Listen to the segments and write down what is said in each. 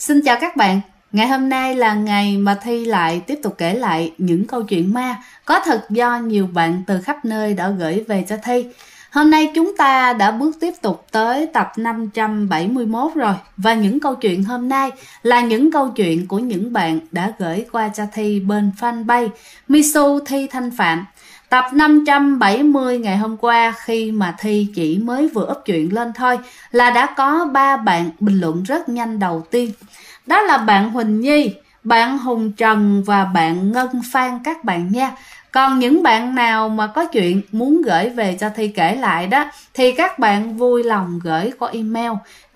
Xin chào các bạn. Ngày hôm nay là ngày mà Thi lại tiếp tục kể lại những câu chuyện ma có thật do nhiều bạn từ khắp nơi đã gửi về cho Thi. Hôm nay chúng ta đã bước tiếp tục tới tập 571 rồi. Và những câu chuyện hôm nay là những câu chuyện của những bạn đã gửi qua cho Thi bên fanpage Misu Thi Thanh Phạm. Tập 570 ngày hôm qua khi mà Thi chỉ mới vừa up chuyện lên thôi là đã có 3 bạn bình luận rất nhanh đầu tiên. Đó là bạn Huỳnh Nhi, bạn Hùng Trần và bạn Ngân Phan các bạn nha. Còn những bạn nào mà có chuyện muốn gửi về cho Thi kể lại đó thì các bạn vui lòng gửi qua email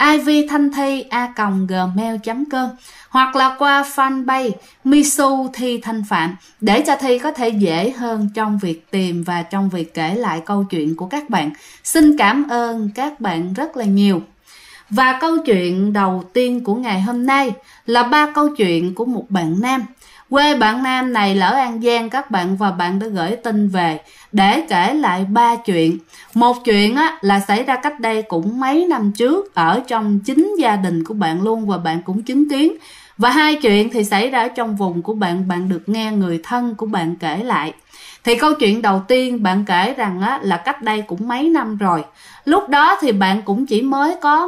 ivthanthi@gmail.com hoặc là qua fanpage Misu Thi Thanh Phạm để cho Thi có thể dễ hơn trong việc tìm và trong việc kể lại câu chuyện của các bạn. Xin cảm ơn các bạn rất là nhiều. Và câu chuyện đầu tiên của ngày hôm nay là 3 câu chuyện của một bạn nam. Quê bạn nam này là ở An Giang các bạn, và bạn đã gửi tin về để kể lại 3 chuyện. Một chuyện là xảy ra cách đây cũng mấy năm trước ở trong chính gia đình của bạn luôn và bạn cũng chứng kiến. Và 2 chuyện thì xảy ra ở trong vùng của bạn được nghe người thân của bạn kể lại. Thì câu chuyện đầu tiên bạn kể rằng là cách đây cũng mấy năm rồi. Lúc đó thì bạn cũng chỉ mới có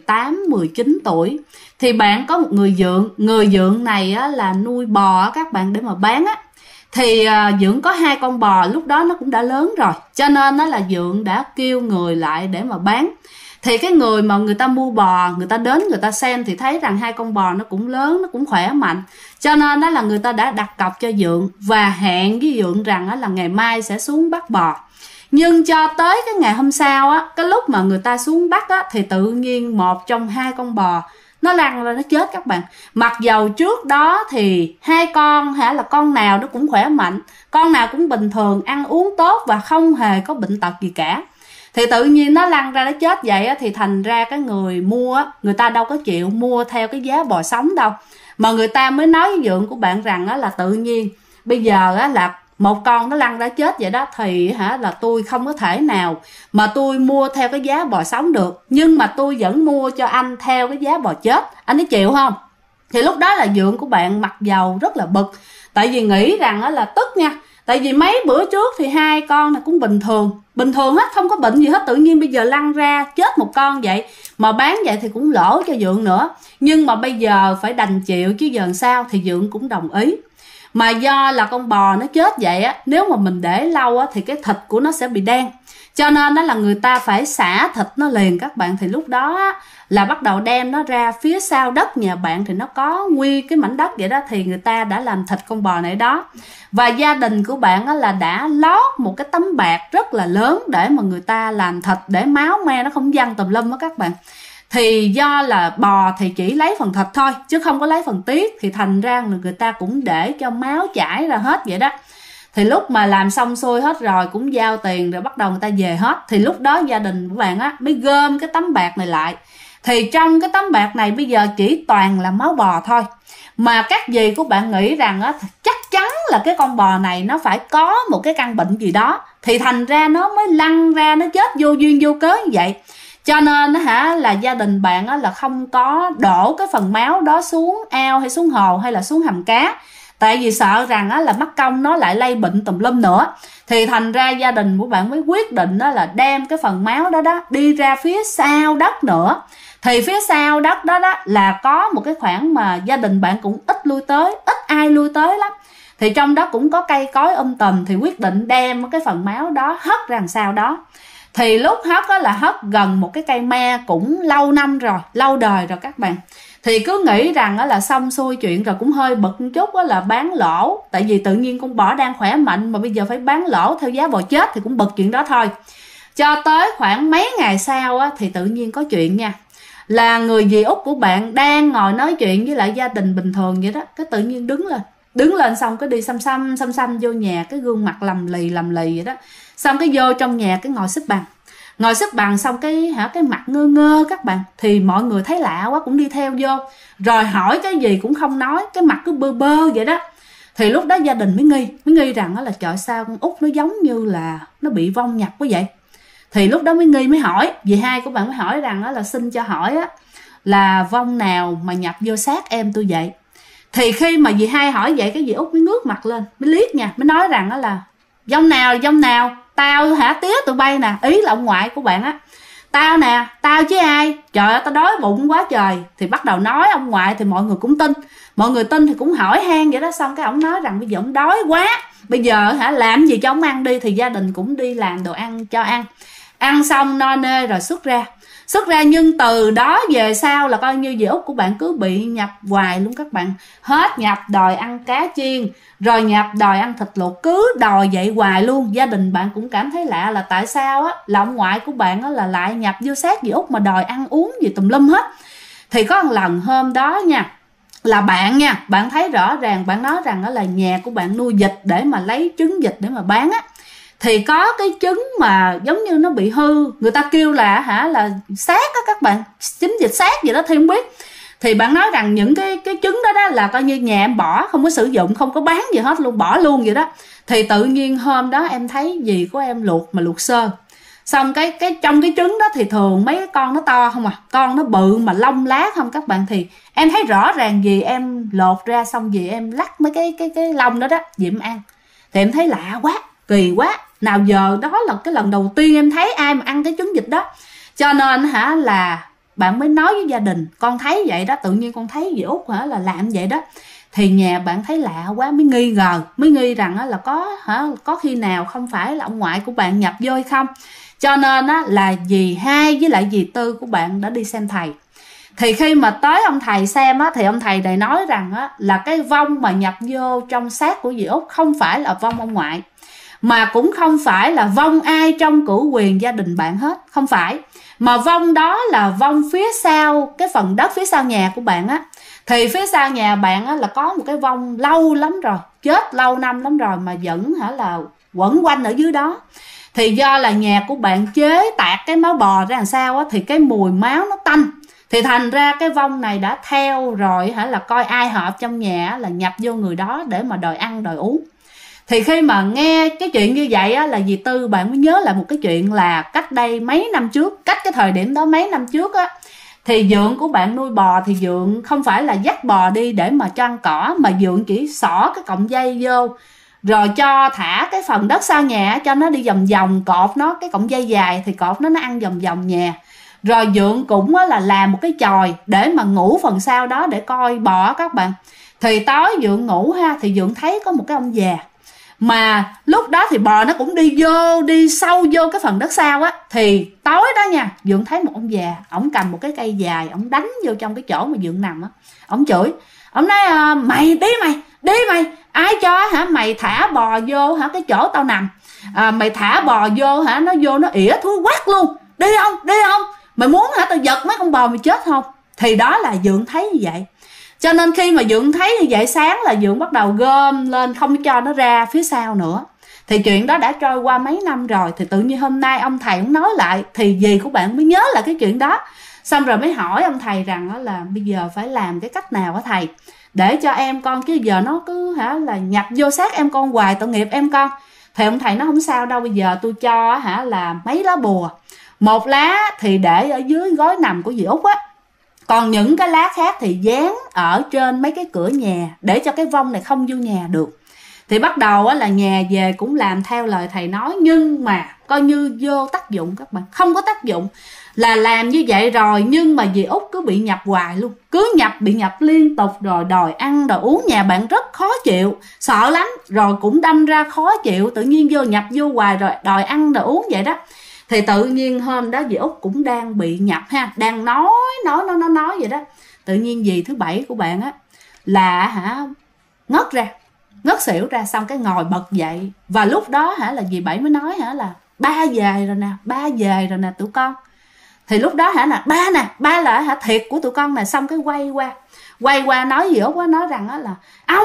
18-19 tuổi. Thì bạn có một người dượng này là nuôi bò các bạn để mà bán á. Thì dượng có 2 con bò, lúc đó nó cũng đã lớn rồi, cho nên là dượng đã kêu người lại để mà bán. Thì cái người mà người ta mua bò, người ta đến người ta xem thì thấy rằng 2 con bò nó cũng lớn, nó cũng khỏe mạnh, cho nên đó là người ta đã đặt cọc cho dượng và hẹn với dượng rằng là ngày mai sẽ xuống bắt bò. Nhưng cho tới cái ngày hôm sau cái lúc mà người ta xuống bắt thì tự nhiên một trong 2 con bò nó lăn ra nó chết các bạn. Mặc dầu trước đó thì 2 con là con nào nó cũng khỏe mạnh, con nào cũng bình thường, ăn uống tốt và không hề có bệnh tật gì cả. Thì tự nhiên nó lăn ra nó chết vậy thì thành ra cái người mua người ta đâu có chịu mua theo cái giá bò sống đâu, mà người ta mới nói với dượng của bạn rằng là tự nhiên bây giờ là một con nó lăn ra chết vậy đó thì là tôi không có thể nào mà tôi mua theo cái giá bò sống được, nhưng mà tôi vẫn mua cho anh theo cái giá bò chết, anh ấy chịu không? Thì lúc đó là dượng của bạn mặc dầu rất là bực, tại vì nghĩ rằng là tức nha. Tại vì mấy bữa trước thì 2 con này cũng bình thường hết, không có bệnh gì hết, tự nhiên bây giờ lăn ra chết một con vậy mà bán vậy thì cũng lỗ cho dượng nữa. Nhưng mà bây giờ phải đành chịu chứ giờ sao, thì dượng cũng đồng ý. Mà do là con bò nó chết vậy nếu mà mình để lâu thì cái thịt của nó sẽ bị đen, cho nên đó là người ta phải xả thịt nó liền các bạn. Thì lúc đó là bắt đầu đem nó ra phía sau đất nhà bạn, thì nó có nguyên cái mảnh đất vậy đó, thì người ta đã làm thịt con bò này đó. Và gia đình của bạn là đã lót một cái tấm bạc rất là lớn để mà người ta làm thịt, để máu me nó không văng tùm lum đó các bạn. Thì do là bò thì chỉ lấy phần thịt thôi chứ không có lấy phần tiết, thì thành ra người ta cũng để cho máu chảy ra hết vậy đó. Thì lúc mà làm xong xuôi hết rồi cũng giao tiền rồi bắt đầu người ta về hết. Thì lúc đó gia đình của bạn mới gom cái tấm bạc này lại. Thì trong cái tấm bạc này bây giờ chỉ toàn là máu bò thôi. Mà các dì của bạn nghĩ rằng chắc chắn là cái con bò này nó phải có một cái căn bệnh gì đó, thì thành ra nó mới lăn ra nó chết vô duyên vô cớ như vậy. Cho nên là gia đình bạn là không có đổ cái phần máu đó xuống ao hay xuống hồ hay là xuống hầm cá, tại vì sợ rằng là mắc công nó lại lây bệnh tùm lum nữa. Thì thành ra gia đình của bạn mới quyết định là đem cái phần máu đó đi ra phía sau đất nữa. Thì phía sau đất đó là có một cái khoảng mà gia đình bạn cũng ít lui tới, ít ai lui tới lắm. Thì trong đó cũng có cây cối tùm, thì quyết định đem cái phần máu đó hất ra đằng sau đó. Thì lúc hất là hất gần một cái cây me cũng lâu năm rồi, lâu đời rồi các bạn. Thì cứ nghĩ rằng là xong xuôi chuyện rồi, cũng hơi bực một chút là bán lỗ. Tại vì tự nhiên con bò đang khỏe mạnh mà bây giờ phải bán lỗ theo giá bò chết, thì cũng bực chuyện đó thôi. Cho tới khoảng mấy ngày sau thì tự nhiên có chuyện nha. Là người dì út của bạn đang ngồi nói chuyện với lại gia đình bình thường vậy đó, cái tự nhiên đứng lên xong cái đi xăm vô nhà, cái gương mặt lầm lì vậy đó. Xong cái vô trong nhà cái ngồi xếp bằng xong cái mặt ngơ ngơ các bạn. Thì mọi người thấy lạ quá cũng đi theo vô, rồi hỏi cái gì cũng không nói, cái mặt cứ bơ bơ vậy đó. Thì lúc đó gia đình mới nghi rằng là trời sao con út nó giống như là nó bị vong nhập quá vậy. Thì lúc đó mới hỏi, dì hai của bạn mới hỏi rằng là xin cho hỏi là vong nào mà nhập vô xác em tôi vậy. Thì khi mà dì hai hỏi vậy, cái dì Út mới ngước mặt lên, mới liếc nha, mới nói rằng đó là vong nào, tao hả, tía tụi bay nè, ý là ông ngoại của bạn á. Tao nè, tao chứ ai, trời ơi tao đói bụng quá trời. Thì bắt đầu nói ông ngoại thì mọi người cũng tin. Mọi người tin thì cũng hỏi han vậy đó. Xong cái ổng nói rằng bây giờ ổng đói quá, bây giờ hả làm gì cho ổng ăn đi. Thì gia đình cũng đi làm đồ ăn cho ăn. Ăn xong no nê rồi xuất ra. Nhưng từ đó về sau là coi như dì Út của bạn cứ bị nhập hoài luôn các bạn. Hết nhập đòi ăn cá chiên, rồi nhập đòi ăn thịt luộc, cứ đòi vậy hoài luôn. Gia đình bạn cũng cảm thấy lạ là tại sao á, là ông ngoại của bạn á là lại nhập vô xác dì Út mà đòi ăn uống gì tùm lum hết. Thì có một lần hôm đó nha, là bạn thấy rõ ràng, bạn nói rằng đó là nhà của bạn nuôi vịt để mà lấy trứng vịt để mà bán á. Thì có cái trứng mà giống như nó bị hư, người ta kêu là là xác á các bạn, trứng vịt xác gì đó thì không biết. Thì bạn nói rằng những cái trứng đó là coi như nhà em bỏ, không có sử dụng, không có bán gì hết luôn, bỏ luôn vậy đó. Thì tự nhiên hôm đó em thấy dì của em luộc sơ. Xong cái trong cái trứng đó thì thường mấy cái con nó to không à, con nó bự mà lông lá không các bạn. Thì em thấy rõ ràng dì em lột ra, xong dì em lắc mấy cái lông đó dì em ăn. Thì em thấy lạ quá, kỳ quá, nào giờ đó là cái lần đầu tiên em thấy ai mà ăn cái trứng vịt đó. Cho nên là bạn mới nói với gia đình, con thấy vậy đó, tự nhiên con thấy dì Út là làm vậy đó. Thì nhà bạn thấy lạ quá, mới nghi ngờ, mới nghi rằng là có khi nào không phải là ông ngoại của bạn nhập vô hay không. Cho nên là dì hai với lại dì tư của bạn đã đi xem thầy. Thì khi mà tới ông thầy xem thì ông thầy này nói rằng là cái vong mà nhập vô trong xác của dì Út không phải là vong ông ngoại, mà cũng không phải là vong ai trong cửu quyền gia đình bạn hết, không phải. Mà vong đó là vong phía sau, cái phần đất phía sau nhà của bạn á. Thì phía sau nhà bạn là có một cái vong lâu lắm rồi, chết lâu năm lắm rồi mà vẫn là quẩn quanh ở dưới đó. Thì do là nhà của bạn chế tạc cái máu bò ra làm sao thì cái mùi máu nó tanh. Thì thành ra cái vong này đã theo rồi là coi ai hợp trong nhà là nhập vô người đó để mà đòi ăn đòi uống. Thì khi mà nghe cái chuyện như vậy là dì Tư bạn mới nhớ lại một cái chuyện là cách đây mấy năm trước, cách cái thời điểm đó mấy năm trước thì dượng của bạn nuôi bò. Thì dượng không phải là dắt bò đi để mà cho ăn cỏ, mà dượng chỉ xỏ cái cọng dây vô, rồi cho thả cái phần đất sau nhà cho nó đi vòng vòng, cột nó cái cọng dây dài thì cột nó ăn vòng vòng nhà. Rồi dượng cũng là làm một cái chòi để mà ngủ phần sau đó để coi bò các bạn. Thì tối dượng ngủ thì dượng thấy có một cái ông già, mà lúc đó thì bò nó cũng đi sâu vô cái phần đất sau Thì tối đó nha, dượng thấy một ông già, ổng cầm một cái cây dài, ổng đánh vô trong cái chỗ mà dượng nằm ổng chửi, ổng nói mày đi mày, ai cho mày thả bò vô cái chỗ tao nằm, mày thả bò vô nó vô nó ỉa thúi quắc luôn, đi không, mày muốn tao giật mấy con bò mày chết không. Thì đó là dượng thấy như vậy. Cho nên khi mà dượng thấy như vậy, sáng là dượng bắt đầu gom lên, không cho nó ra phía sau nữa. Thì chuyện đó đã trôi qua mấy năm rồi. Thì tự nhiên hôm nay ông thầy cũng nói lại, thì dì của bạn mới nhớ lại cái chuyện đó. Xong rồi mới hỏi ông thầy rằng là bây giờ phải làm cái cách nào hả thầy, để cho em con, chứ giờ nó cứ là nhập vô xác em con hoài, tội nghiệp em con. Thì ông thầy nói không sao đâu, bây giờ tôi cho là mấy lá bùa. Một lá thì để ở dưới gối nằm của dì Út còn những cái lá khác thì dán ở trên mấy cái cửa nhà để cho cái vong này không vô nhà được. Thì bắt đầu là nhà về cũng làm theo lời thầy nói, nhưng mà coi như vô tác dụng các bạn, không có tác dụng. Là làm như vậy rồi nhưng mà dì Út cứ bị nhập hoài luôn, cứ bị nhập liên tục, rồi đòi ăn đòi uống, nhà bạn rất khó chịu, sợ lắm, rồi cũng đâm ra khó chịu, tự nhiên nhập vô hoài rồi đòi ăn đòi uống vậy đó. Thì tự nhiên hôm đó dì Út cũng đang bị nhập đang nói vậy đó. Tự nhiên dì thứ bảy của bạn là ngất xỉu ra, xong cái ngồi bật dậy. Và lúc đó là dì bảy mới nói là ba về rồi nè tụi con. Thì lúc đó là ba là thiệt của tụi con nè. Xong cái quay qua nói dì Út nói rằng là ông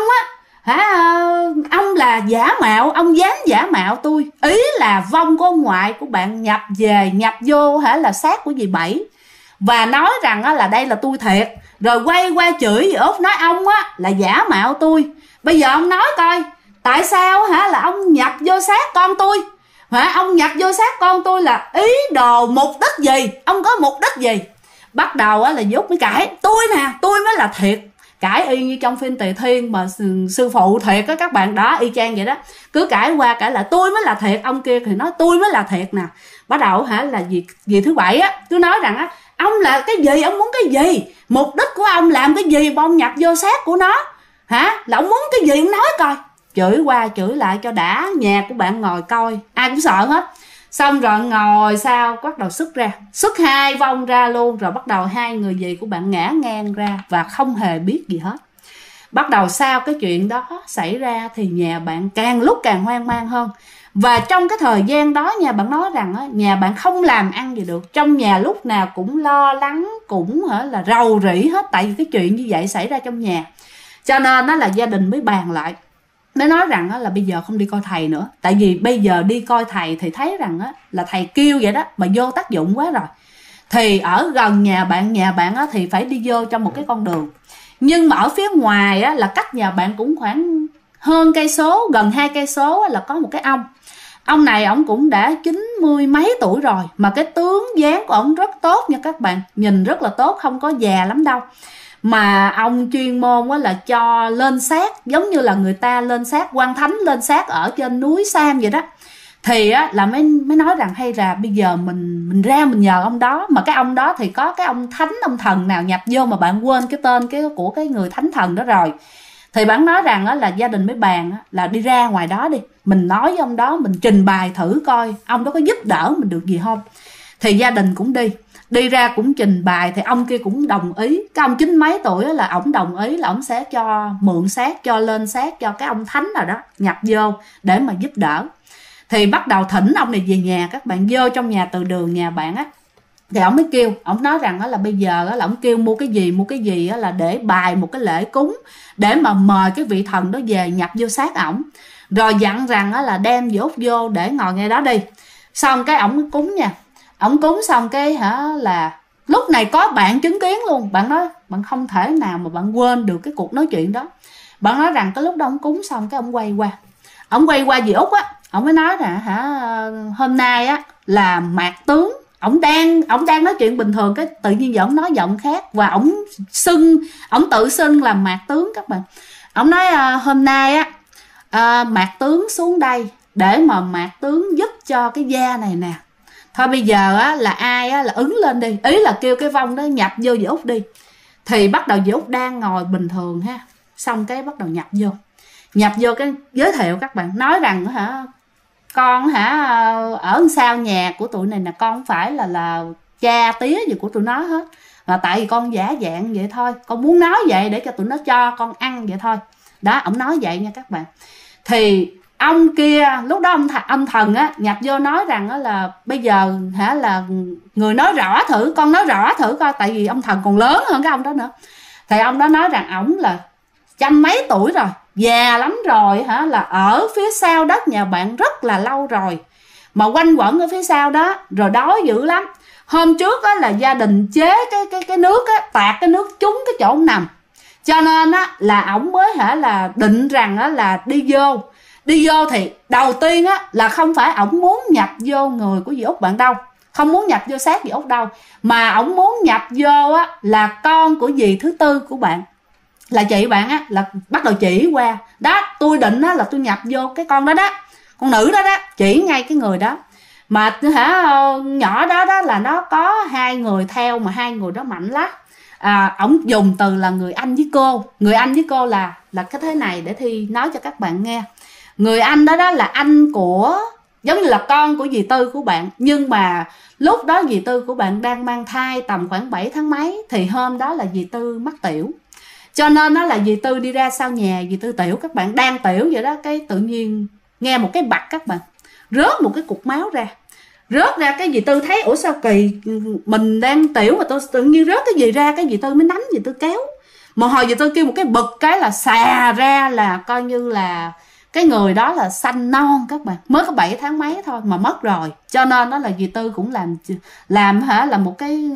ông là giả mạo, ông dám giả mạo tôi. Ý là vong của ông ngoại của bạn nhập vô là xác của dì bảy, và nói rằng là đây là tôi thiệt. Rồi quay qua chửi dì Út, nói ông là giả mạo tôi. Bây giờ ông nói coi, tại sao là ông nhập vô xác con tôi? Ông nhập vô xác con tôi là ý đồ mục đích gì? Ông có mục đích gì? Bắt đầu á là dì Út mới cãi, tôi nè, tôi mới là thiệt. Cãi y như trong phim Tề Thiên mà sư phụ thiệt á các bạn, đó y chang vậy đó. Cứ cãi qua cãi lại, tôi mới là thiệt, ông kia thì nói tôi mới là thiệt nè. Bắt đầu hả là dì thứ Bảy á cứ nói rằng á, ông là cái gì, ông muốn cái gì, mục đích của ông làm cái gì mà ông nhập vô xác của nó hả, là ông muốn cái gì ông nói coi. Chửi qua chửi lại cho đã, nhà của bạn ngồi coi ai cũng sợ hết. Xong rồi ngồi sau bắt đầu xuất 2 vong ra luôn, rồi bắt đầu 2 người dì của bạn ngã ngang ra và không hề biết gì hết. Bắt đầu sau cái chuyện đó xảy ra thì nhà bạn càng lúc càng hoang mang hơn. Và trong cái thời gian đó nhà bạn nói rằng á, nhà bạn không làm ăn gì được, trong nhà lúc nào cũng lo lắng, cũng là rầu rĩ hết, tại vì cái chuyện như vậy xảy ra trong nhà. Cho nên đó là gia đình mới bàn lại, mới nói rằng là bây giờ không đi coi thầy nữa. Tại vì bây giờ đi coi thầy thì thấy rằng là thầy kêu vậy đó mà vô tác dụng quá rồi. Thì ở gần nhà bạn thì phải đi vô trong một cái con đường. Nhưng mà ở phía ngoài là cách nhà bạn cũng khoảng hơn cây số, gần 2 cây số là có một cái ông. Ông này ông cũng đã 90 mấy tuổi rồi, mà cái tướng dáng của ông rất tốt nha các bạn, nhìn rất là tốt, không có già lắm đâu. Mà ông chuyên môn là cho lên xác, giống như là người ta lên xác, quan thánh lên xác ở trên núi Sam vậy đó. Thì là mới nói rằng hay là bây giờ mình ra mình nhờ ông đó. Mà cái ông đó thì có cái ông thánh, ông thần nào nhập vô mà bạn quên cái tên của cái người thánh thần đó rồi. Thì bạn nói rằng là gia đình mới bàn là đi ra ngoài đó đi, mình nói với ông đó, mình trình bày thử coi ông đó có giúp đỡ mình được gì không. Thì gia đình cũng đi ra cũng trình bày, thì ông kia cũng đồng ý. Cái ông 90 mấy tuổi là ổng đồng ý là ổng sẽ cho mượn xác, cho lên xác cho cái ông thánh nào đó nhập vô để mà giúp đỡ. Thì bắt đầu thỉnh ông này về nhà, các bạn vô trong nhà từ đường nhà bạn á. Thì ổng mới kêu, ổng nói rằng là bây giờ là ổng kêu mua cái gì là để bài một cái lễ cúng để mà mời cái vị thần đó về nhập vô xác ổng. Rồi dặn rằng là đem dì Út vô để ngồi ngay đó đi. Xong cái ổng cúng nha. Ổng cúng xong cái là lúc này có bạn chứng kiến luôn. Bạn nói bạn không thể nào mà bạn quên được cái cuộc nói chuyện đó. Bạn nói rằng cái lúc đó ổng cúng xong cái ổng quay qua. Ổng quay qua dì Út á, ổng mới nói là hôm nay á là mạc tướng. Ổng đang nói chuyện bình thường, cái tự nhiên giờ ổng nói giọng khác và ổng tự xưng là mạc tướng các bạn. Ổng nói hôm nay á mạc tướng xuống đây để mà mạc tướng giúp cho cái gia này nè. Thôi bây giờ á là ai á là ứng lên đi, ý là kêu cái vong đó nhập vô dì Út đi. Thì bắt đầu dì Út đang ngồi bình thường ha, xong cái bắt đầu nhập vô cái giới thiệu các bạn, nói rằng con ở sau nhà của tụi này nè, con không phải là cha tía gì của tụi nó hết, mà tại vì con giả dạng vậy thôi, con muốn nói vậy để cho tụi nó cho con ăn vậy thôi đó. Ổng nói vậy nha các bạn. Thì ông kia lúc đó ông thần nhập vô nói rằng là bây giờ là người nói rõ thử, con nói rõ thử coi, tại vì ông thần còn lớn hơn cái ông đó nữa. Thì ông đó nói rằng ổng là 100 mấy tuổi rồi, già lắm rồi là ở phía sau đất nhà bạn rất là lâu rồi, mà quanh quẩn ở phía sau đó, rồi đói dữ lắm. Hôm trước là gia đình chế cái nước tạt cái nước trúng cái chỗ ông nằm, cho nên là ổng mới là định rằng là đi vô thì đầu tiên là không phải ổng muốn nhập vô người của dì Út bạn đâu, không muốn nhập vô xác dì Út đâu, mà ổng muốn nhập vô là con của dì thứ tư của bạn, là chị bạn là bắt đầu chỉ qua đó. Tôi định là tôi nhập vô cái con đó đó, con nữ đó đó, chỉ ngay cái người đó. Mà nhỏ đó là nó có 2 người theo, mà 2 người đó mạnh lắm. Ổng dùng từ là người anh với cô là cái thế này, để Thi nói cho các bạn nghe. Người anh đó là anh của, giống như là con của dì Tư của bạn, nhưng mà lúc đó dì Tư của bạn đang mang thai tầm khoảng 7 tháng mấy, thì hôm đó là dì Tư mắc tiểu, cho nên nó là dì Tư đi ra sau nhà, dì Tư tiểu các bạn, đang tiểu vậy đó, cái tự nhiên nghe một cái bật các bạn, rớt một cái cục máu ra. Cái dì Tư thấy ủa sao kỳ, mình đang tiểu mà tôi tự nhiên rớt cái gì ra, cái dì Tư mới nắm dì Tư kéo. Một hồi dì Tư kêu một cái bực cái là xà ra, là coi như là cái người đó là sanh non các bạn, mới có 7 tháng mấy thôi mà mất rồi. Cho nên đó là dì Tư cũng làm là một cái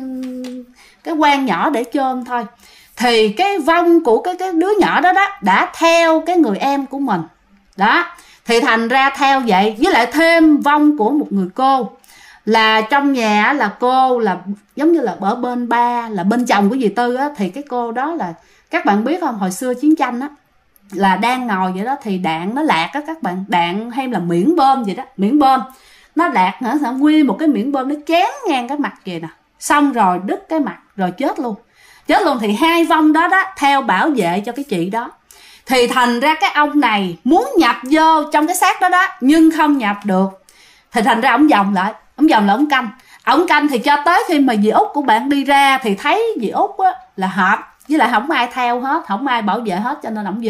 quan nhỏ để chôn thôi. Thì cái vong của cái đứa nhỏ đó đã theo cái người em của mình đó, thì thành ra theo vậy, với lại thêm vong của một người cô là trong nhà là cô là giống như là ở bên ba, là bên chồng của dì Tư á, thì cái cô đó là các bạn biết không, hồi xưa chiến tranh á là đang ngồi vậy đó thì đạn nó lạc á các bạn, đạn hay là miễn bom vậy đó, miễn bom nó lạc hả, nguyên một cái miễn bom nó chém ngang cái mặt kìa nè, xong rồi đứt cái mặt rồi chết luôn thì hai vong đó đó theo bảo vệ cho cái chị đó, thì thành ra cái ông này muốn nhập vô trong cái xác đó đó nhưng không nhập được, thì thành ra ổng vòng lại ổng canh thì cho tới khi mà dì Út của bạn đi ra thì thấy dì Út á là hợp, với lại không ai theo hết, không ai bảo vệ hết, cho nên ổng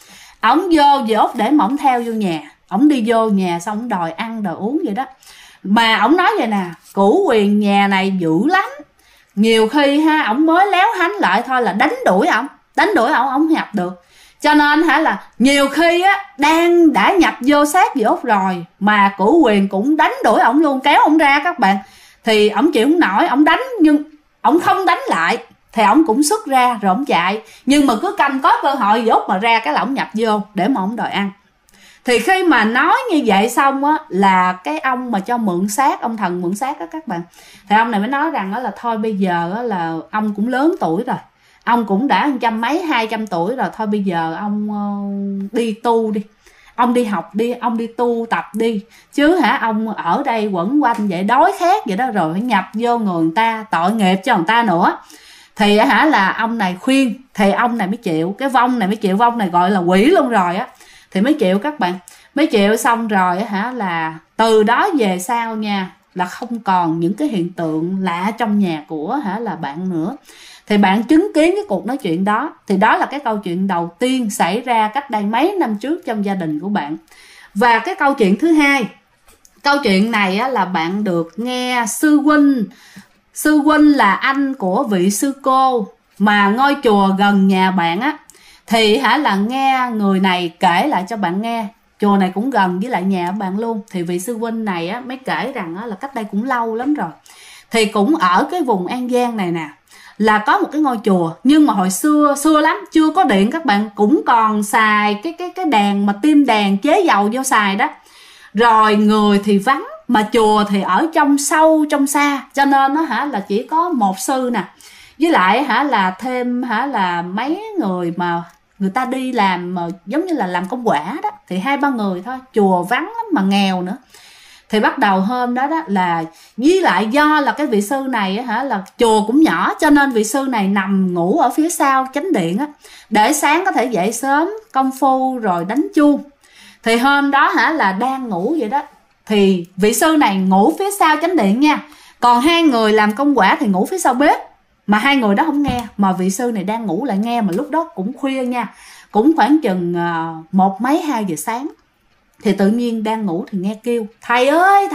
vô dì Út để mà ổng theo vô nhà, ổng đi vô nhà xong ổng đòi ăn đòi uống vậy đó. Mà ổng nói vậy nè, cửu quyền nhà này dữ lắm, nhiều khi ha ổng mới léo hánh lại thôi là đánh đuổi ổng không nhập được, cho nên hả là nhiều khi á đã nhập vô xác dì Út rồi mà cửu quyền cũng đánh đuổi ổng luôn, kéo ổng ra các bạn, thì ổng chịu không nổi, ổng đánh nhưng ổng không đánh lại thì ổng cũng xuất ra rồi ổng chạy, nhưng mà cứ canh có cơ hội dì Út mà ra cái là ổng nhập vô để mà ổng đòi ăn. Thì khi mà nói như vậy xong á là cái ông mà cho mượn xác, ông thần mượn xác đó các bạn, thì ông này mới nói rằng đó là thôi bây giờ đó là ông cũng lớn tuổi rồi, ông cũng đã 200 tuổi rồi, thôi bây giờ ông đi tu đi, ông đi học đi, ông đi tu tập đi, chứ hả ông ở đây quẩn quanh vậy đói khát vậy đó rồi phải nhập vô người ta, tội nghiệp cho người ta nữa. Thì hả là ông này khuyên thì ông này mới chịu, cái vong này mới chịu, vong này gọi là quỷ luôn rồi á, thì mới chịu các bạn, mới chịu xong rồi hả là từ đó về sau nha là không còn những cái hiện tượng lạ trong nhà của hả là bạn nữa. Thì bạn chứng kiến cái cuộc nói chuyện đó, thì đó là cái câu chuyện đầu tiên xảy ra cách đây mấy năm trước trong gia đình của bạn. Và cái câu chuyện thứ hai, câu chuyện này á, là bạn được nghe sư huynh là anh của vị sư cô mà ngôi chùa gần nhà bạn á, thì hả là nghe người này kể lại cho bạn nghe, chùa này cũng gần với lại nhà bạn luôn, thì vị sư huynh này á mới kể rằng á, là cách đây cũng lâu lắm rồi, thì cũng ở cái vùng An Giang này nè, là có một cái ngôi chùa, nhưng mà hồi xưa lắm, chưa có điện các bạn, cũng còn xài cái đèn mà tim đèn chế dầu vô xài đó, rồi người thì vắng mà chùa thì ở trong sâu trong xa, cho nên nó hả là chỉ có một sư nè, với lại hả là thêm hả là mấy người mà người ta đi làm mà giống như là làm công quả đó, thì 2-3 người thôi, chùa vắng lắm mà nghèo nữa. Thì bắt đầu hôm đó đó là với lại do là cái vị sư này hả là chùa cũng nhỏ, cho nên vị sư này nằm ngủ ở phía sau chánh điện á, để sáng có thể dậy sớm công phu rồi đánh chuông. Thì hôm đó hả là đang ngủ vậy đó, thì vị sư này ngủ phía sau chánh điện nha, còn 2 người làm công quả thì ngủ phía sau bếp, mà 2 người đó không nghe, mà vị sư này đang ngủ lại nghe, mà lúc đó cũng khuya nha, cũng khoảng chừng 1 mấy 2 giờ sáng. Thì tự nhiên đang ngủ thì nghe kêu thầy ơi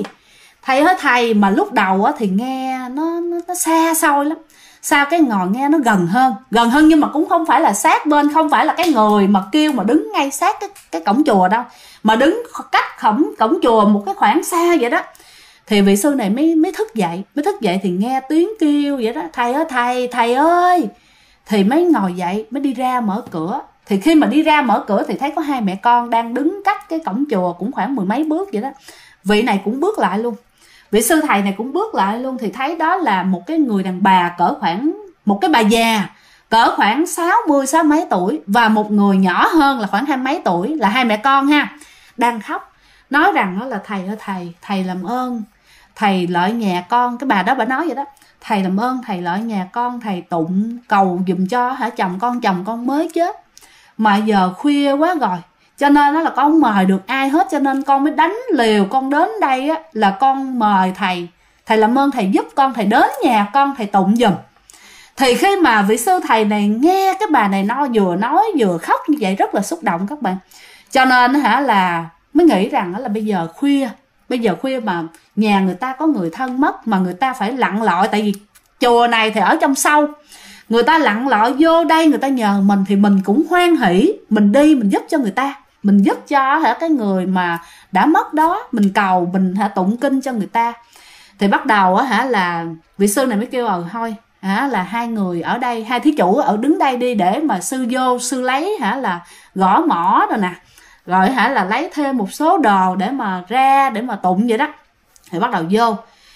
thầy, mà lúc đầu á thì nghe nó xa xôi lắm, sao cái ngồi nghe nó gần hơn nhưng mà cũng không phải là sát bên, không phải là cái người mà kêu mà đứng ngay sát cái cổng chùa đâu, mà đứng cách cổng chùa một cái khoảng xa vậy đó. Thì vị sư này mới thức dậy thì nghe tiếng kêu vậy đó, thầy ơi, thì mới ngồi dậy mới đi ra mở cửa. Thì khi mà đi ra mở cửa thì thấy có 2 mẹ con đang đứng cách cái cổng chùa cũng khoảng 10 mấy bước vậy đó. Vị này cũng bước lại luôn, vị sư thầy này cũng bước lại luôn, thì thấy đó là một cái người đàn bà cỡ khoảng, một cái bà già cỡ khoảng 60 mấy tuổi, và một người nhỏ hơn là khoảng 20 mấy tuổi, là 2 mẹ con ha, đang khóc, nói rằng đó là thầy ơi thầy làm ơn, thầy lợi nhà con, cái bà đó bà nói vậy đó, thầy làm ơn thầy lợi nhà con, thầy tụng cầu giùm cho hả chồng con mới chết, mà giờ khuya quá rồi, cho nên đó là con không mời được ai hết, cho nên con mới đánh liều con đến đây á, là con mời thầy làm ơn thầy giúp con, thầy đến nhà con thầy tụng giùm. Thì khi mà vị sư thầy này nghe cái bà này vừa nói vừa khóc như vậy rất là xúc động các bạn, cho nên hả là mới nghĩ rằng đó là bây giờ khuya mà nhà người ta có người thân mất mà người ta phải lặn lội, tại vì chùa này thì ở trong sâu, người ta lặn lội vô đây người ta nhờ mình thì mình cũng hoan hỷ, mình đi mình giúp cho người ta, mình giúp cho hả cái người mà đã mất đó, mình cầu mình hả tụng kinh cho người ta. Thì bắt đầu hả là vị sư này mới kêu thôi hả là 2 người ở đây, 2 thí chủ ở đứng đây đi, để mà sư vô sư lấy hả là gõ mõ rồi nè, rồi hả là lấy thêm một số đồ để mà ra để mà tụng vậy đó. Thì bắt đầu vô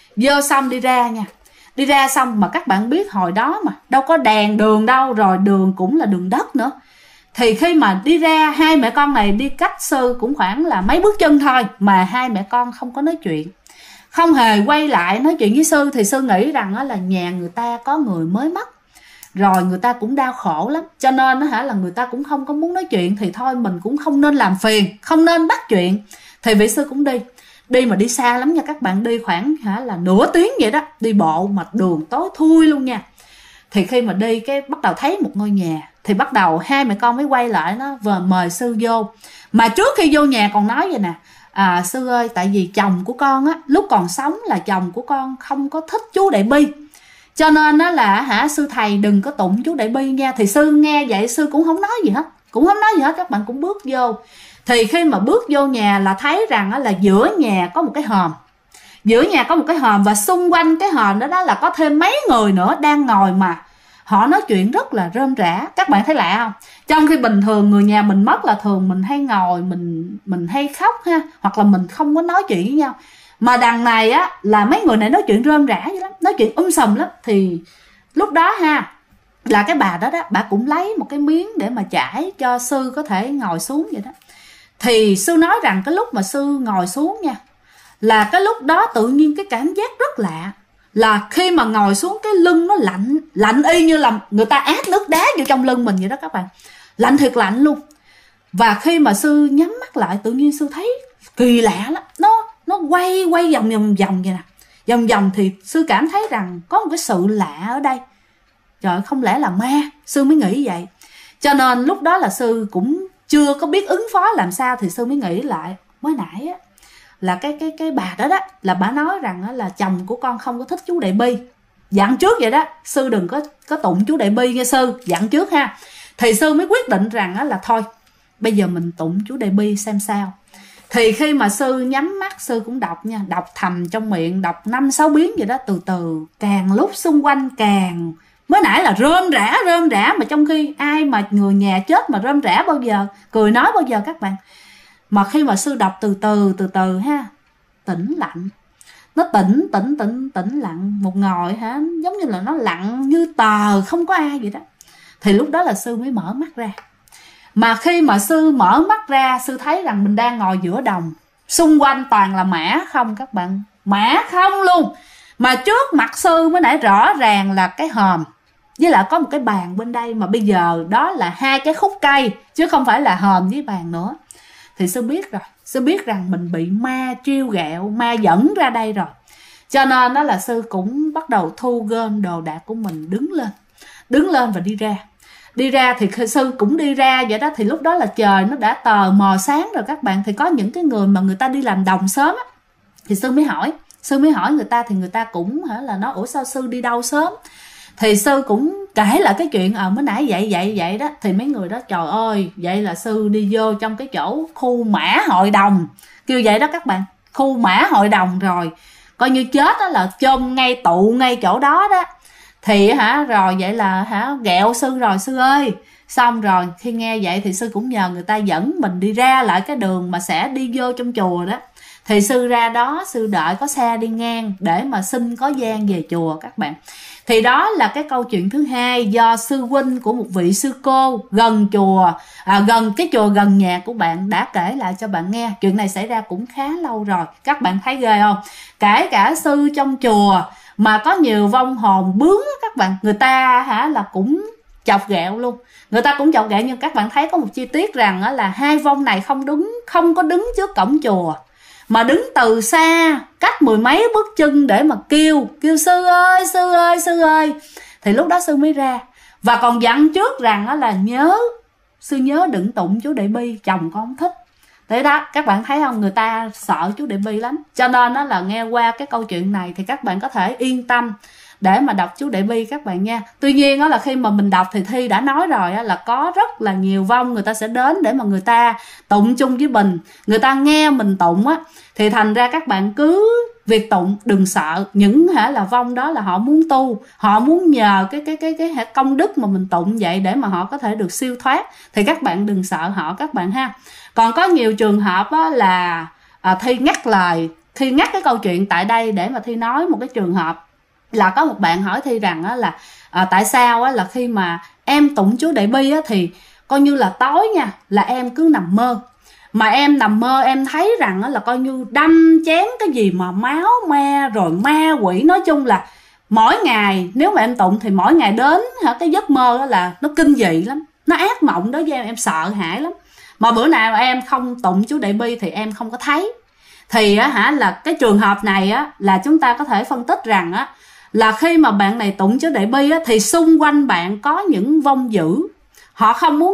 Vô xong đi ra nha. Đi ra xong mà các bạn biết hồi đó mà đâu có đèn đường đâu, rồi đường cũng là đường đất nữa. Thì khi mà đi ra, hai mẹ con này đi cách sư cũng khoảng là mấy bước chân thôi, mà hai mẹ con không có nói chuyện, không hề quay lại nói chuyện với sư. Thì sư nghĩ rằng là nhà người ta có người mới mất, rồi người ta cũng đau khổ lắm, cho nên là người ta cũng không có muốn nói chuyện. Thì thôi mình cũng không nên làm phiền, không nên bắt chuyện. Thì vị sư cũng đi mà đi xa lắm nha các bạn, đi khoảng là nửa tiếng vậy đó, đi bộ mà đường tối thui luôn nha. Thì khi mà đi cái bắt đầu thấy một ngôi nhà, thì bắt đầu hai mẹ con mới quay lại nó và mời sư vô. Mà trước khi vô nhà còn nói vậy nè: sư ơi, tại vì chồng của con á, lúc còn sống là chồng của con không có thích chú Đại Bi, cho nên đó là sư thầy đừng có tụng chú Đại Bi nha. Thì sư nghe vậy sư cũng không nói gì hết, các bạn cũng bước vô. Thì khi mà bước vô nhà là thấy rằng là giữa nhà có một cái hòm, và xung quanh cái hòm đó là có thêm mấy người nữa đang ngồi, mà họ nói chuyện rất là rôm rả. Các bạn thấy lạ không? Trong khi bình thường người nhà mình mất là thường mình hay ngồi, mình hay khóc ha, hoặc là mình không có nói chuyện với nhau. Mà đằng này á là mấy người này nói chuyện rôm rả vậy lắm, nói chuyện sùm lắm. Thì lúc đó là cái bà đó bà cũng lấy một cái miếng để mà trải cho sư có thể ngồi xuống vậy đó. Thì sư nói rằng cái lúc mà sư ngồi xuống nha, là cái lúc đó tự nhiên cái cảm giác rất lạ, là khi mà ngồi xuống cái lưng nó lạnh y như là người ta áp nước đá vô trong lưng mình vậy đó các bạn, lạnh thiệt lạnh luôn. Và khi mà sư nhắm mắt lại, tự nhiên sư thấy kỳ lạ lắm, nó quay vòng vậy nè, vòng. Thì sư cảm thấy rằng có một cái sự lạ ở đây, trời, không lẽ là ma? Sư mới nghĩ vậy. Cho nên lúc đó là sư cũng chưa có biết ứng phó làm sao, thì sư mới nghĩ lại mới nãy á, là cái bà đó là bà nói rằng là chồng của con không có thích chú Đại Bi, dặn trước vậy đó, sư đừng có tụng chú Đại Bi nha, sư dặn trước ha. Thì sư mới quyết định rằng là thôi bây giờ mình tụng chú Đại Bi xem sao. Thì khi mà sư nhắm mắt, sư cũng đọc nha, đọc thầm trong miệng, đọc 5-6 biến vậy đó, từ từ càng lúc xung quanh càng, mới nãy là rôm rả, mà trong khi ai mà người nhà chết mà rôm rả bao giờ, cười nói bao giờ các bạn. Mà khi mà sư đọc từ từ ha, tĩnh lặng, nó tĩnh lặng một ngồi giống như là nó lặng như tờ, không có ai vậy đó. Thì lúc đó là sư mới mở mắt ra. Mà khi mà sư mở mắt ra, sư thấy rằng mình đang ngồi giữa đồng, xung quanh toàn là mã không các bạn, mã không luôn. Mà trước mặt sư mới nãy rõ ràng là cái hòm, với lại có một cái bàn bên đây, mà bây giờ đó là hai cái khúc cây chứ không phải là hòm với bàn nữa. Thì sư biết rồi, sư biết rằng mình bị ma trêu ghẹo, ma dẫn ra đây rồi. Cho nên đó là sư cũng bắt đầu thu gom đồ đạc của mình, đứng lên và đi ra. Thì sư cũng đi ra vậy đó. Thì lúc đó là trời nó đã tờ mờ sáng rồi các bạn. Thì có những cái người mà người ta đi làm đồng sớm á, thì sư mới hỏi người ta. Thì người ta cũng là nói ủa sao sư đi đâu sớm. Thì sư cũng kể lại cái chuyện mới nãy vậy đó. Thì mấy người đó trời ơi, vậy là sư đi vô trong cái chỗ khu mã hội đồng, kêu vậy đó các bạn, khu mã hội đồng rồi, coi như chết đó là chôn ngay tụ ngay chỗ đó đó. Thì rồi vậy là ghẹo sư rồi, sư ơi. Xong rồi khi nghe vậy thì sư cũng nhờ người ta dẫn mình đi ra lại cái đường mà sẽ đi vô trong chùa đó. Thì sư ra đó, sư đợi có xe đi ngang để mà xin có gian về chùa các bạn. Thì đó là cái câu chuyện thứ hai, do sư huynh của một vị sư cô gần chùa, gần cái chùa gần nhà của bạn đã kể lại cho bạn nghe. Chuyện này xảy ra cũng khá lâu rồi, các bạn thấy ghê không? Kể cả sư trong chùa mà có nhiều vong hồn bướng các bạn, người ta là cũng chọc ghẹo luôn. Người ta cũng chọc ghẹo, nhưng các bạn thấy có một chi tiết rằng là hai vong này không có đứng trước cổng chùa, mà đứng từ xa cách 10 mấy bước chân để mà kêu sư ơi. Thì lúc đó sư mới ra và còn dặn trước rằng là sư nhớ đừng tụng chú Đại Bi, chồng con không thích. Thế đó, các bạn thấy không, người ta sợ chú Đại Bi lắm. Cho nên đó là nghe qua cái câu chuyện này thì các bạn có thể yên tâm để mà đọc chú Đại Bi các bạn nha. Tuy nhiên đó là khi mà mình đọc thì Thi đã nói rồi là có rất là nhiều vong người ta sẽ đến để mà người ta tụng chung với mình, người ta nghe mình tụng á. Thì thành ra các bạn cứ việc tụng đừng sợ. Những là vong đó là họ muốn tu, họ muốn nhờ cái công đức mà mình tụng vậy để mà họ có thể được siêu thoát. Thì các bạn đừng sợ họ các bạn ha. Còn có nhiều trường hợp là Thi ngắt lời khi ngắt cái câu chuyện tại đây để mà Thi nói một cái trường hợp là có một bạn hỏi Thi rằng á, là tại sao á, là khi mà em tụng chú Đại Bi á, thì coi như là tối nha là em cứ nằm mơ, mà em nằm mơ em thấy rằng á, là coi như đâm chém cái gì mà máu me rồi ma quỷ, nói chung là mỗi ngày nếu mà em tụng thì mỗi ngày đến cái giấc mơ đó là nó kinh dị lắm, nó ác mộng đối với em sợ hãi lắm. Mà bữa nào em không tụng chú Đại Bi thì em không có thấy. Thì là cái trường hợp này á, là chúng ta có thể phân tích rằng á, là khi mà bạn này tụng chú Đại Bi á, thì xung quanh bạn có những vong dữ, họ không muốn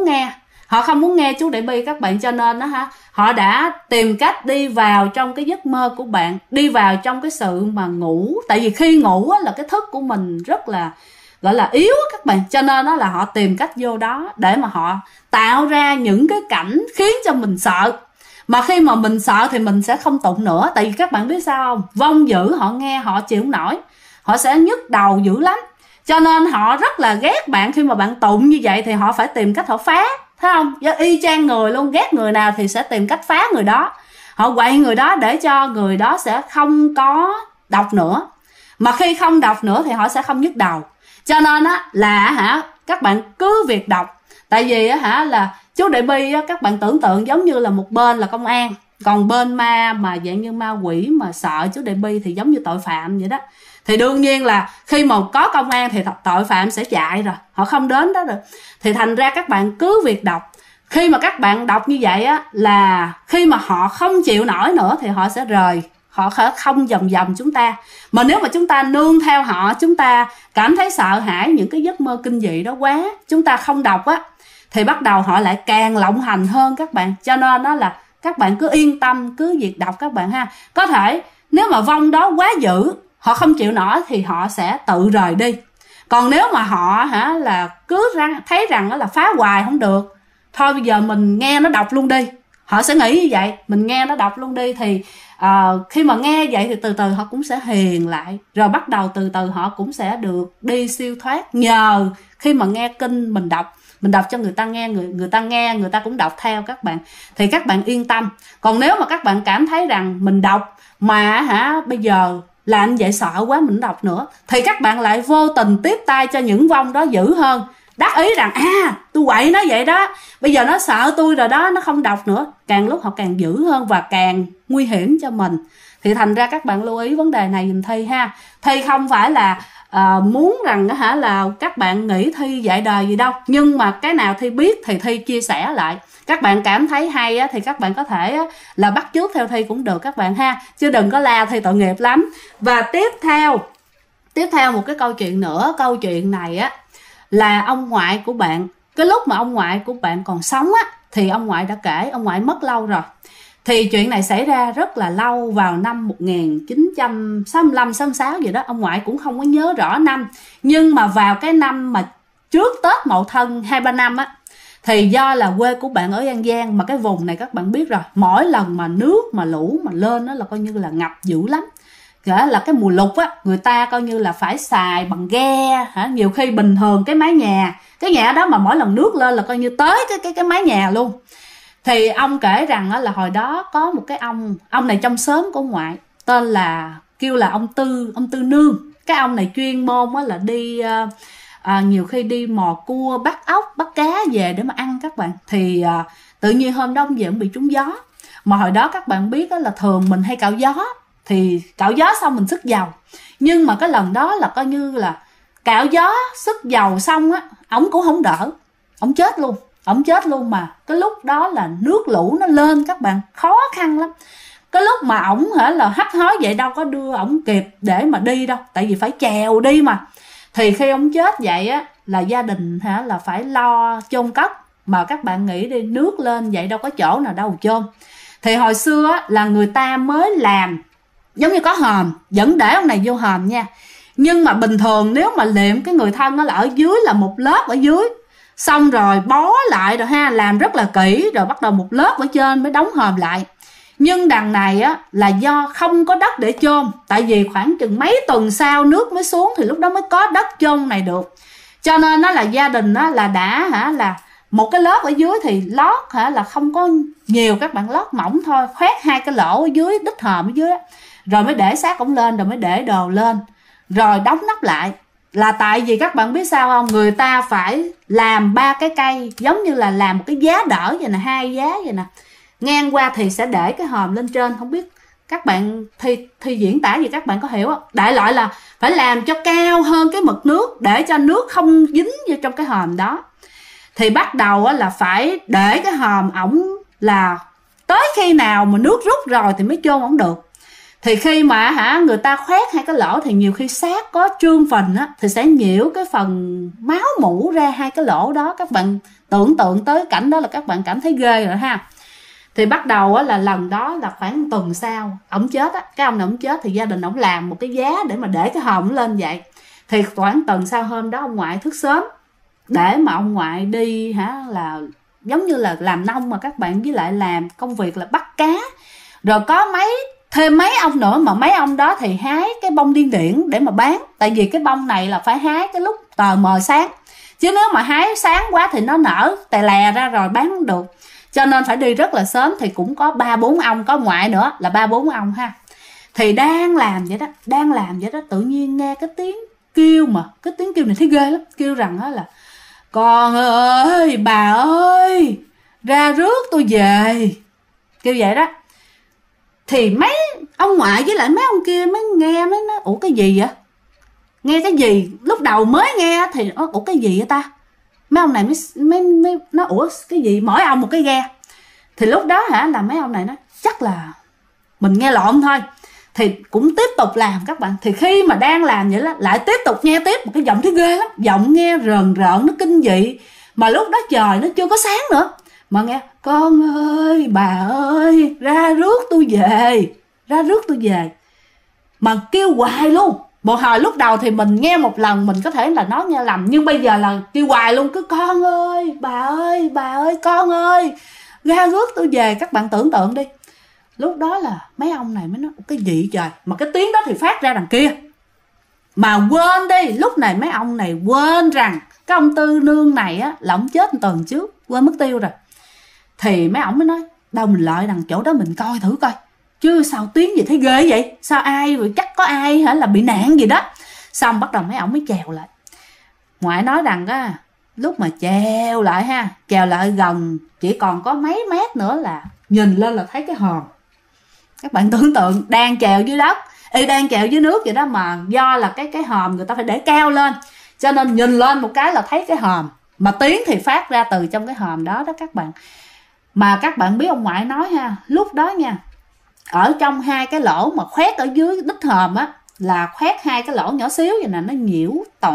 nghe chú Đại Bi các bạn, cho nên đó họ đã tìm cách đi vào trong cái giấc mơ của bạn, đi vào trong cái sự mà ngủ. Tại vì khi ngủ á, là cái thức của mình rất là gọi là yếu các bạn, cho nên đó là họ tìm cách vô đó để mà họ tạo ra những cái cảnh khiến cho mình sợ. Mà khi mà mình sợ thì mình sẽ không tụng nữa. Tại vì các bạn biết sao không, vong dữ họ nghe họ chịu không nổi, họ sẽ nhức đầu dữ lắm, cho nên họ rất là ghét bạn. Khi mà bạn tụng như vậy thì họ phải tìm cách họ phá, thấy không? Y chang người luôn, ghét người nào thì sẽ tìm cách phá người đó, họ quậy người đó để cho người đó sẽ không có đọc nữa. Mà khi không đọc nữa thì họ sẽ không nhức đầu. Cho nên á là các bạn cứ việc đọc. Tại vì là chú Đại Bi á, các bạn tưởng tượng giống như là một bên là công an, còn bên ma mà dạng như ma quỷ mà sợ chú Đại Bi thì giống như tội phạm vậy đó. Thì đương nhiên là khi mà có công an thì tội phạm sẽ chạy rồi, họ không đến đó được. Thì thành ra các bạn cứ việc đọc. Khi mà các bạn đọc như vậy á, là khi mà họ không chịu nổi nữa thì họ sẽ rời, họ không vòng vòng chúng ta. Mà nếu mà chúng ta nương theo họ, chúng ta cảm thấy sợ hãi những cái giấc mơ kinh dị đó quá, chúng ta không đọc á, thì bắt đầu họ lại càng lộng hành hơn các bạn. Cho nên đó là các bạn cứ yên tâm, cứ việc đọc các bạn ha. Có thể nếu mà vong đó quá dữ, họ không chịu nổi thì họ sẽ tự rời đi. Còn nếu mà họ là cứ thấy rằng là phá hoài không được, thôi bây giờ mình nghe nó đọc luôn đi, họ sẽ nghĩ như vậy, mình nghe nó đọc luôn đi. Thì khi mà nghe vậy thì từ từ họ cũng sẽ hiền lại, rồi bắt đầu từ từ họ cũng sẽ được đi siêu thoát, nhờ khi mà nghe kinh mình đọc cho người ta nghe, người ta cũng đọc theo các bạn. Thì các bạn yên tâm. Còn nếu mà các bạn cảm thấy rằng mình đọc mà bây giờ làm vậy sợ quá mình đọc nữa, thì các bạn lại vô tình tiếp tay cho những vong đó dữ hơn, đắc ý rằng tôi quậy nó vậy đó, bây giờ nó sợ tôi rồi đó, nó không đọc nữa. Càng lúc họ càng dữ hơn và càng nguy hiểm cho mình. Thì thành ra các bạn lưu ý vấn đề này giùm Thi ha. Thi không phải là muốn rằng là các bạn nghĩ Thi dạy đời gì đâu, nhưng mà cái nào Thi biết thì Thi chia sẻ lại. Các bạn cảm thấy hay thì các bạn có thể là bắt chước theo Thi cũng được các bạn ha, chứ đừng có la Thi tội nghiệp lắm. Và tiếp theo một cái câu chuyện nữa. Câu chuyện này là ông ngoại của bạn. Cái lúc mà ông ngoại của bạn còn sống thì ông ngoại đã kể, ông ngoại mất lâu rồi. Thì chuyện này xảy ra rất là lâu, vào năm 1965, 66 gì đó. Ông ngoại cũng không có nhớ rõ năm. Nhưng mà vào cái năm mà trước Tết Mậu Thân 2-3 năm thì do là quê của bạn ở An Giang, mà cái vùng này các bạn biết rồi, mỗi lần mà nước mà lũ mà lên là coi như là ngập dữ lắm. Kể là cái mùa lụt người ta coi như là phải xài bằng ghe nhiều khi bình thường cái nhà đó mà mỗi lần nước lên là coi như tới cái mái nhà luôn. Thì ông kể rằng là hồi đó có một cái ông này trong xóm của ngoại, tên là kêu là ông Tư Nương. Cái ông này chuyên môn là đi nhiều khi đi mò cua, bắt ốc, bắt cá về để mà ăn các bạn. Thì tự nhiên hôm đó ông về ông bị trúng gió. Mà hồi đó các bạn biết là thường mình hay cạo gió, thì cạo gió xong mình sức dầu. Nhưng mà cái lần đó là coi như là cạo gió sức dầu xong ổng cũng không đỡ, ổng chết luôn. Mà cái lúc đó là nước lũ nó lên các bạn, khó khăn lắm. Cái lúc mà ổng là hắt hối vậy đâu có đưa ổng kịp để mà đi đâu, tại vì phải chèo đi mà. Thì khi ổng chết vậy là gia đình là phải lo chôn cất. Mà các bạn nghĩ đi, nước lên vậy đâu có chỗ nào đâu chôn. Thì hồi xưa là người ta mới làm giống như có hòm, vẫn để ông này vô hòm nha. Nhưng mà bình thường nếu mà liệm cái người thân là ở dưới là một lớp ở dưới, xong rồi bó lại rồi làm rất là kỹ, rồi bắt đầu một lớp ở trên mới đóng hòm lại. Nhưng đằng này là do không có đất để chôn, tại vì khoảng chừng mấy tuần sau nước mới xuống thì lúc đó mới có đất chôn này được. Cho nên là gia đình là đã là một cái lớp ở dưới thì lót là không có nhiều, các bạn lót mỏng thôi, khoét 2 cái lỗ ở dưới, đít hòm ở dưới rồi mới để xác ổng lên, rồi mới để đồ lên, rồi đóng nắp lại. Là tại vì các bạn biết sao không, người ta phải làm 3 cái cây giống như là làm một cái giá đỡ vậy nè, 2 giá vậy nè, ngang qua thì sẽ để cái hòm lên trên. Không biết các bạn thi diễn tả gì các bạn có hiểu không? Đại loại là phải làm cho cao hơn cái mực nước để cho nước không dính vô trong cái hòm đó. Thì bắt đầu là phải để cái hòm ổng là tới khi nào mà nước rút rồi thì mới chôn ổng được. Thì khi mà người ta khoét 2 cái lỗ thì nhiều khi xác có trương phình á, thì sẽ nhiễu cái phần máu mủ ra 2 cái lỗ đó. Các bạn tưởng tượng tới cảnh đó là các bạn cảm thấy ghê rồi ha. Thì bắt đầu là lần đó là khoảng tuần sau ổng chết á, cái ông này ổng chết thì gia đình ổng làm một cái giá để mà để cái hòm lên vậy. Thì khoảng tuần sau, hôm đó ông ngoại thức sớm để mà ông ngoại đi là giống như là làm nông mà các bạn, với lại làm công việc là bắt cá, rồi có thêm mấy ông nữa, mà mấy ông đó thì hái cái bông điên điển để mà bán. Tại vì cái bông này là phải hái cái lúc tờ mờ sáng, chứ nếu mà hái sáng quá thì nó nở tè lè ra rồi bán không được, cho nên phải đi rất là sớm. Thì cũng có 3-4 ông, có ngoại nữa là 3-4 ông ha. Thì đang làm vậy đó, tự nhiên nghe cái tiếng kêu, mà cái tiếng kêu này thấy ghê lắm. Kêu rằng là con ơi, bà ơi, ra rước tôi về, kêu vậy đó. Thì mấy ông ngoại với lại mấy ông kia mới nghe, mới nói ủa cái gì vậy, nghe cái gì. Lúc đầu mới nghe thì ủa cái gì vậy ta. Mấy ông này mới nói ủa cái gì, mỗi ông một cái ghe. Thì lúc đó là mấy ông này nói chắc là mình nghe lộn thôi. Thì cũng tiếp tục làm các bạn. Thì khi mà đang làm vậy đó, lại tiếp tục nghe tiếp một cái giọng thấy ghê lắm, giọng nghe rờn rợn, nó kinh dị. Mà lúc đó trời nó chưa có sáng nữa, mà nghe con ơi, bà ơi, ra rước tôi về, ra rước tôi về. Mà kêu hoài luôn. Một hồi lúc đầu thì mình nghe một lần mình có thể là nói nghe lầm, nhưng bây giờ là kêu hoài luôn, cứ con ơi, bà ơi, con ơi, ra rước tôi về. Các bạn tưởng tượng đi. Lúc đó là mấy ông này mới nói cái gì trời, mà cái tiếng đó thì phát ra đằng kia. Mà quên đi, lúc này mấy ông này quên rằng cái ông Tư Nương này là ông chết một tuần trước, quên mất tiêu rồi. Thì mấy ông mới nói đâu mình lại đằng chỗ đó mình coi thử coi, chứ sao tiếng gì thấy ghê vậy, sao ai rồi, chắc có ai là bị nạn gì đó. Xong bắt đầu mấy ông mới chèo lại. Ngoại nói rằng lúc mà chèo lại gần chỉ còn có mấy mét nữa là nhìn lên là thấy cái hòm. Các bạn tưởng tượng đang chèo dưới đất, đang chèo dưới nước vậy đó, mà do là cái hòm người ta phải để cao lên, cho nên nhìn lên một cái là thấy cái hòm, mà tiếng thì phát ra từ trong cái hòm đó đó các bạn. Mà các bạn biết ông ngoại nói lúc đó nha, ở trong 2 cái lỗ mà khoét ở dưới đít hòm là khoét 2 cái lỗ nhỏ xíu vậy nè, nó nhiễu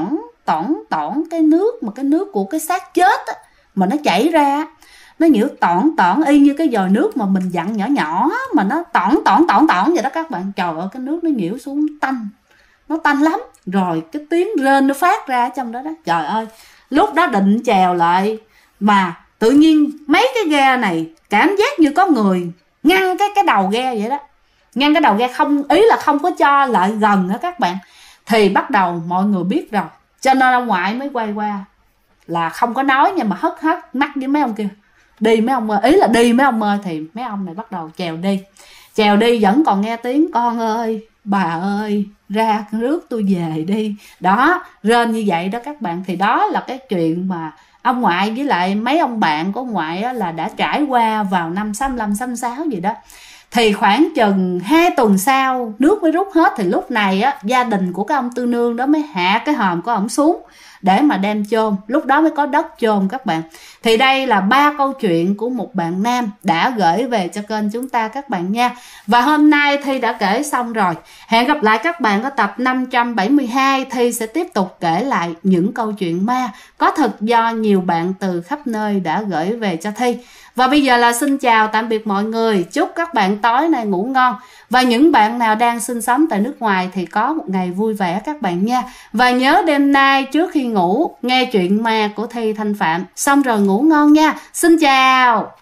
tỏn cái nước, mà cái nước của cái xác chết mà nó chảy ra, nó nhiễu tỏn y như cái vòi nước mà mình dặn nhỏ mà nó tỏn vậy đó các bạn. Trời ơi, cái nước nó nhiễu xuống nó tanh lắm. Rồi cái tiếng rên nó phát ra ở trong đó đó. Trời ơi, lúc đó định chèo lại mà tự nhiên mấy cái ghe này cảm giác như có người ngăn cái đầu ghe vậy đó, ngăn cái đầu ghe, không, ý là không có cho lại gần đó các bạn. Thì bắt đầu mọi người biết rồi, cho nên ông ngoại mới quay qua là không có nói nha, mà hất mắt với mấy ông kia đi mấy ông ơi, ý là đi mấy ông ơi. Thì mấy ông này bắt đầu chèo đi vẫn còn nghe tiếng con ơi, bà ơi, ra rước tôi về đi đó, rên như vậy đó các bạn. Thì đó là cái chuyện mà ông ngoại với lại mấy ông bạn của ngoại là đã trải qua vào năm 65, 66 gì đó. Thì khoảng chừng 2 tuần sau nước mới rút hết, thì lúc này gia đình của cái ông Tư Nương đó mới hạ cái hòm của ổng xuống để mà đem chôn, lúc đó mới có đất chôn các bạn. Thì đây là 3 câu chuyện của một bạn nam đã gửi về cho kênh chúng ta các bạn nha. Và hôm nay Thi đã kể xong rồi. Hẹn gặp lại các bạn ở tập 572. Thi sẽ tiếp tục kể lại những câu chuyện ma có thật do nhiều bạn từ khắp nơi đã gửi về cho Thi. Và bây giờ là xin chào tạm biệt mọi người. Chúc các bạn tối nay ngủ ngon. Và những bạn nào đang sinh sống tại nước ngoài thì có một ngày vui vẻ các bạn nha. Và nhớ đêm nay trước khi ngủ nghe chuyện ma của Thi Thanh Phạm, xong rồi ngủ ngon nha. Xin chào.